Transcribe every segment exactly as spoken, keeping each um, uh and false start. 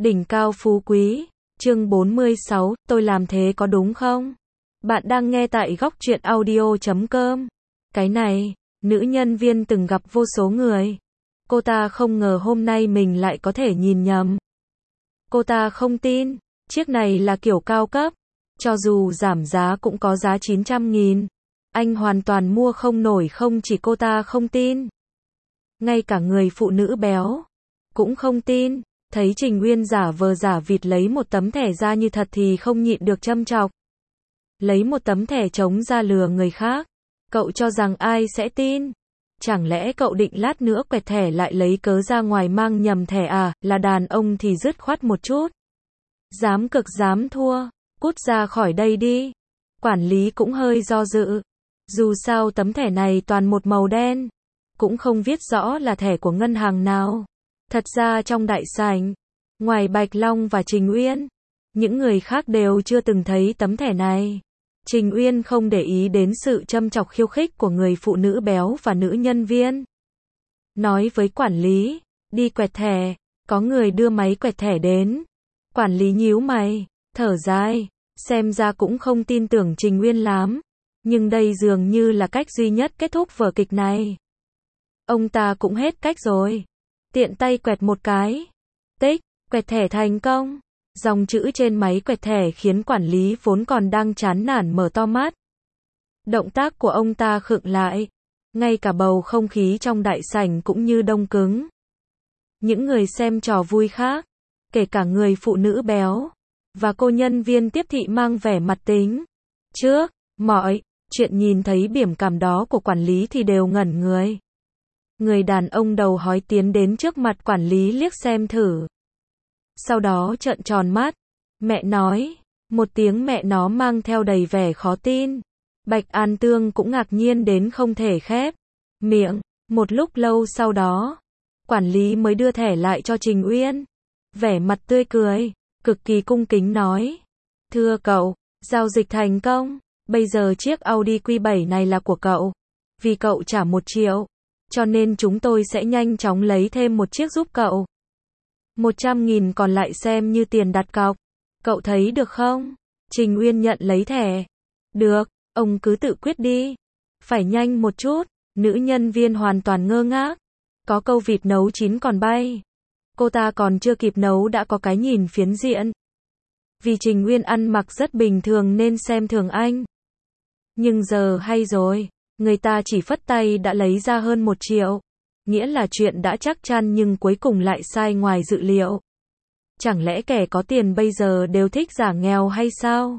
Đỉnh cao phú quý, chương bốn mươi sáu, tôi làm thế có đúng không? Bạn đang nghe tại góc truyện audio chấm com. Cái này, nữ nhân viên từng gặp vô số người. Cô ta không ngờ hôm nay mình lại có thể nhìn nhầm. Cô ta không tin, chiếc này là kiểu cao cấp. Cho dù giảm giá cũng có giá chín trăm nghìn. Anh hoàn toàn mua không nổi, không chỉ cô ta không tin. Ngay cả người phụ nữ béo cũng không tin. Thấy Trình Uyên giả vờ giả vịt lấy một tấm thẻ ra như thật thì không nhịn được châm chọc. Lấy một tấm thẻ trống ra lừa người khác. Cậu cho rằng ai sẽ tin? Chẳng lẽ cậu định lát nữa quẹt thẻ lại lấy cớ ra ngoài mang nhầm thẻ à? Là đàn ông thì dứt khoát một chút. Dám cực dám thua, cút ra khỏi đây đi. Quản lý cũng hơi do dự. Dù sao tấm thẻ này toàn một màu đen, cũng không viết rõ là thẻ của ngân hàng nào. Thật ra trong đại sảnh, ngoài Bạch Long và Trình Uyên, những người khác đều chưa từng thấy tấm thẻ này. Trình Uyên không để ý đến sự châm chọc khiêu khích của người phụ nữ béo và nữ nhân viên. Nói với quản lý, đi quẹt thẻ, có người đưa máy quẹt thẻ đến. Quản lý nhíu mày, thở dài, xem ra cũng không tin tưởng Trình Uyên lắm. Nhưng đây dường như là cách duy nhất kết thúc vở kịch này. Ông ta cũng hết cách rồi. Tiện tay quẹt một cái. Tích, quẹt thẻ thành công. Dòng chữ trên máy quẹt thẻ khiến quản lý vốn còn đang chán nản mở to mắt. Động tác của ông ta khựng lại. Ngay cả bầu không khí trong đại sảnh cũng như đông cứng. Những người xem trò vui khác, kể cả người phụ nữ béo và cô nhân viên tiếp thị mang vẻ mặt tính trước, mọi chuyện nhìn thấy biểu cảm đó của quản lý thì đều ngẩn người. Người đàn ông đầu hói tiến đến trước mặt quản lý liếc xem thử. Sau đó trợn tròn mắt. Mẹ nói. Một tiếng mẹ nó mang theo đầy vẻ khó tin. Bạch An Tương cũng ngạc nhiên đến không thể khép miệng. Một lúc lâu sau đó, quản lý mới đưa thẻ lại cho Trình Uyên. Vẻ mặt tươi cười, cực kỳ cung kính nói. Thưa cậu, giao dịch thành công. Bây giờ chiếc Audi Q bảy này là của cậu. Vì cậu trả một triệu. Cho nên chúng tôi sẽ nhanh chóng lấy thêm một chiếc giúp cậu. Một trăm nghìn còn lại xem như tiền đặt cọc. Cậu thấy được không? Trình Uyên nhận lấy thẻ. Được, ông cứ tự quyết đi. Phải nhanh một chút. Nữ nhân viên hoàn toàn ngơ ngác. Có câu vịt nấu chín còn bay. Cô ta còn chưa kịp nấu đã có cái nhìn phiến diện. Vì Trình Uyên ăn mặc rất bình thường nên xem thường anh. Nhưng giờ hay rồi. Người ta chỉ phất tay đã lấy ra hơn một triệu. Nghĩa là chuyện đã chắc chắn nhưng cuối cùng lại sai ngoài dự liệu. Chẳng lẽ kẻ có tiền bây giờ đều thích giả nghèo hay sao?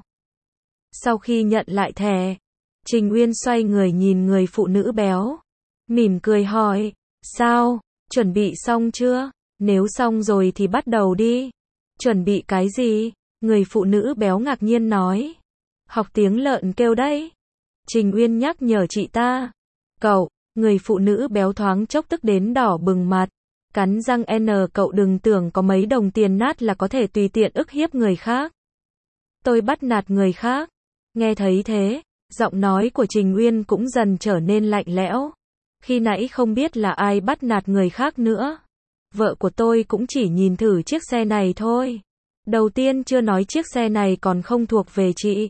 Sau khi nhận lại thẻ, Trình Uyên xoay người nhìn người phụ nữ béo. Mỉm cười hỏi, sao, chuẩn bị xong chưa? Nếu xong rồi thì bắt đầu đi. Chuẩn bị cái gì? Người phụ nữ béo ngạc nhiên nói. Học tiếng lợn kêu đấy. Trình Uyên nhắc nhở chị ta. Cậu, người phụ nữ béo thoáng chốc tức đến đỏ bừng mặt. Cắn răng N cậu đừng tưởng có mấy đồng tiền nát là có thể tùy tiện ức hiếp người khác. Tôi bắt nạt người khác. Nghe thấy thế, giọng nói của Trình Uyên cũng dần trở nên lạnh lẽo. Khi nãy không biết là ai bắt nạt người khác nữa. Vợ của tôi cũng chỉ nhìn thử chiếc xe này thôi. Đầu tiên chưa nói chiếc xe này còn không thuộc về chị.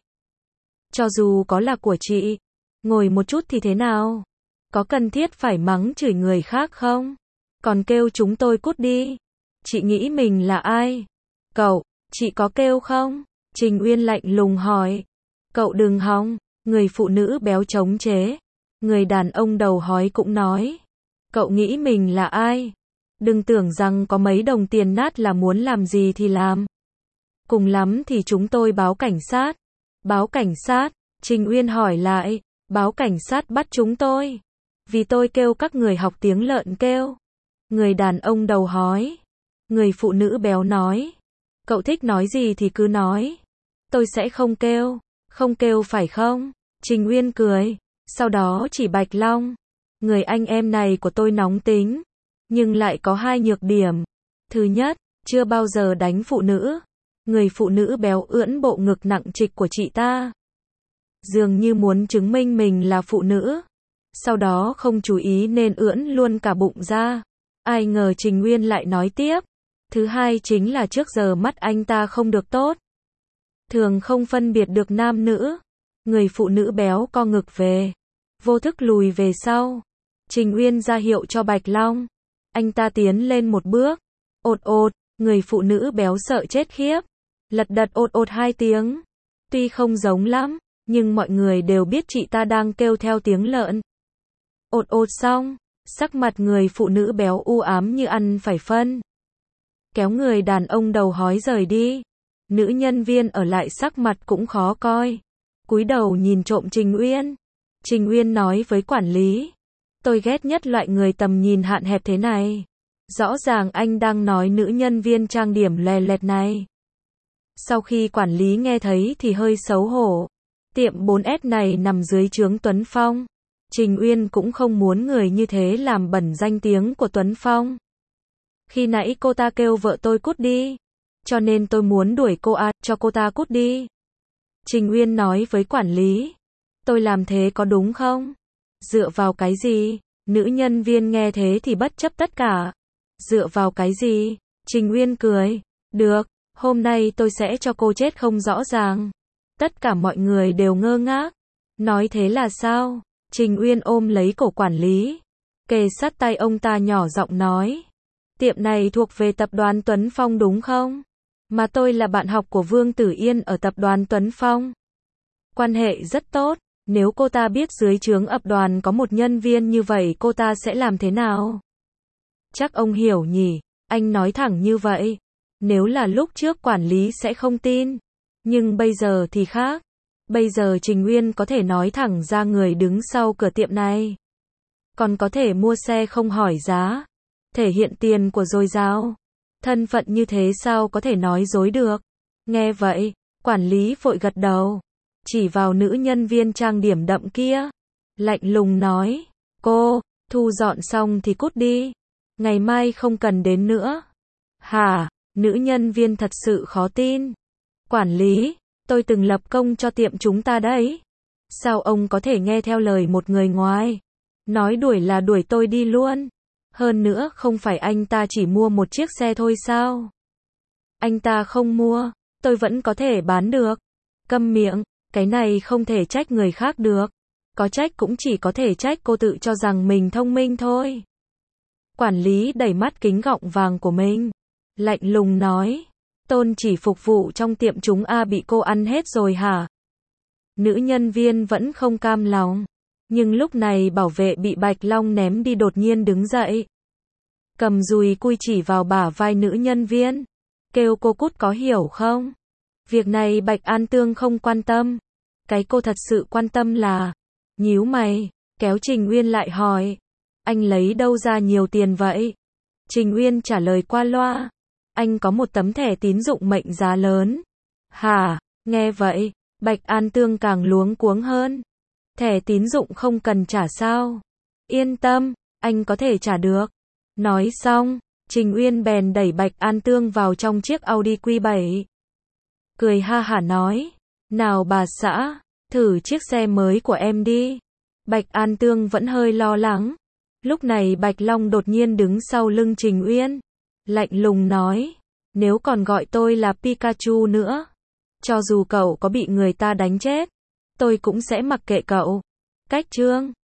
Cho dù có là của chị, ngồi một chút thì thế nào? Có cần thiết phải mắng chửi người khác không? Còn kêu chúng tôi cút đi. Chị nghĩ mình là ai? Cậu, chị có kêu không? Trình Uyên lạnh lùng hỏi. Cậu đừng hòng. Người phụ nữ béo chống chế. Người đàn ông đầu hói cũng nói. Cậu nghĩ mình là ai? Đừng tưởng rằng có mấy đồng tiền nát là muốn làm gì thì làm. Cùng lắm thì chúng tôi báo cảnh sát. Báo cảnh sát? Trình Uyên hỏi lại. Báo cảnh sát bắt chúng tôi. Vì tôi kêu các người học tiếng lợn kêu. Người đàn ông đầu hói. Người phụ nữ béo nói. Cậu thích nói gì thì cứ nói. Tôi sẽ không kêu. Không kêu phải không? Trình Uyên cười. Sau đó chỉ Bạch Long. Người anh em này của tôi nóng tính. Nhưng lại có hai nhược điểm. Thứ nhất, chưa bao giờ đánh phụ nữ. Người phụ nữ béo ưỡn bộ ngực nặng trịch của chị ta. Dường như muốn chứng minh mình là phụ nữ. Sau đó không chú ý nên ưỡn luôn cả bụng ra. Ai ngờ Trình Uyên lại nói tiếp. Thứ hai chính là trước giờ mắt anh ta không được tốt. Thường không phân biệt được nam nữ. Người phụ nữ béo co ngực về. Vô thức lùi về sau. Trình Uyên ra hiệu cho Bạch Long. Anh ta tiến lên một bước. Ột ột, người phụ nữ béo sợ chết khiếp. Lật đật ột ột hai tiếng. Tuy không giống lắm, nhưng mọi người đều biết chị ta đang kêu theo tiếng lợn. Ột ột xong, sắc mặt người phụ nữ béo u ám như ăn phải phân. Kéo người đàn ông đầu hói rời đi. Nữ nhân viên ở lại sắc mặt cũng khó coi. Cúi đầu nhìn trộm Trình Uyên. Trình Uyên nói với quản lý. Tôi ghét nhất loại người tầm nhìn hạn hẹp thế này. Rõ ràng anh đang nói nữ nhân viên trang điểm lè lẹt này. Sau khi quản lý nghe thấy thì hơi xấu hổ. Tiệm bốn S này nằm dưới trướng Tuấn Phong. Trình Uyên cũng không muốn người như thế làm bẩn danh tiếng của Tuấn Phong. Khi nãy cô ta kêu vợ tôi cút đi. Cho nên tôi muốn đuổi cô à, cho cô ta cút đi. Trình Uyên nói với quản lý. Tôi làm thế có đúng không? Dựa vào cái gì? Nữ nhân viên nghe thế thì bất chấp tất cả. Dựa vào cái gì? Trình Uyên cười. Được, hôm nay tôi sẽ cho cô chết không rõ ràng. Tất cả mọi người đều ngơ ngác. Nói thế là sao? Trình Uyên ôm lấy cổ quản lý. Kề sát tay ông ta nhỏ giọng nói. Tiệm này thuộc về tập đoàn Tuấn Phong đúng không? Mà tôi là bạn học của Vương Tử Yên ở tập đoàn Tuấn Phong. Quan hệ rất tốt. Nếu cô ta biết dưới trướng ập đoàn có một nhân viên như vậy cô ta sẽ làm thế nào? Chắc ông hiểu nhỉ, anh nói thẳng như vậy. Nếu là lúc trước quản lý sẽ không tin. Nhưng bây giờ thì khác. Bây giờ Trình Uyên có thể nói thẳng ra người đứng sau cửa tiệm này. Còn có thể mua xe không hỏi giá. Thể hiện tiền của dồi dào. Thân phận như thế sao có thể nói dối được. Nghe vậy, quản lý vội gật đầu. Chỉ vào nữ nhân viên trang điểm đậm kia. Lạnh lùng nói. Cô, thu dọn xong thì cút đi. Ngày mai không cần đến nữa. Hả? Nữ nhân viên thật sự khó tin. Quản lý, tôi từng lập công cho tiệm chúng ta đấy. Sao ông có thể nghe theo lời một người ngoài? Nói đuổi là đuổi tôi đi luôn. Hơn nữa không phải anh ta chỉ mua một chiếc xe thôi sao? Anh ta không mua, tôi vẫn có thể bán được. Câm miệng, cái này không thể trách người khác được. Có trách cũng chỉ có thể trách cô tự cho rằng mình thông minh thôi. Quản lý đẩy mắt kính gọng vàng của mình. Lạnh lùng nói. Tôn chỉ phục vụ trong tiệm chúng A bị cô ăn hết rồi hả? Nữ nhân viên vẫn không cam lòng. Nhưng lúc này bảo vệ bị Bạch Long ném đi đột nhiên đứng dậy. Cầm dùi cui chỉ vào bả vai nữ nhân viên. Kêu cô cút có hiểu không? Việc này Bạch An Tương không quan tâm. Cái cô thật sự quan tâm là. Nhíu mày, kéo Trình Uyên lại hỏi. Anh lấy đâu ra nhiều tiền vậy? Trình Uyên trả lời qua loa. Anh có một tấm thẻ tín dụng mệnh giá lớn. Hả? Nghe vậy, Bạch An Tương càng luống cuống hơn. Thẻ tín dụng không cần trả sao? Yên tâm, anh có thể trả được. Nói xong, Trình Uyên bèn đẩy Bạch An Tương vào trong chiếc Audi Q bảy. Cười ha hả nói. Nào bà xã, thử chiếc xe mới của em đi. Bạch An Tương vẫn hơi lo lắng. Lúc này Bạch Long đột nhiên đứng sau lưng Trình Uyên. Lạnh lùng nói. Nếu còn gọi tôi là Pikachu nữa. Cho dù cậu có bị người ta đánh chết. Tôi cũng sẽ mặc kệ cậu. Cách chương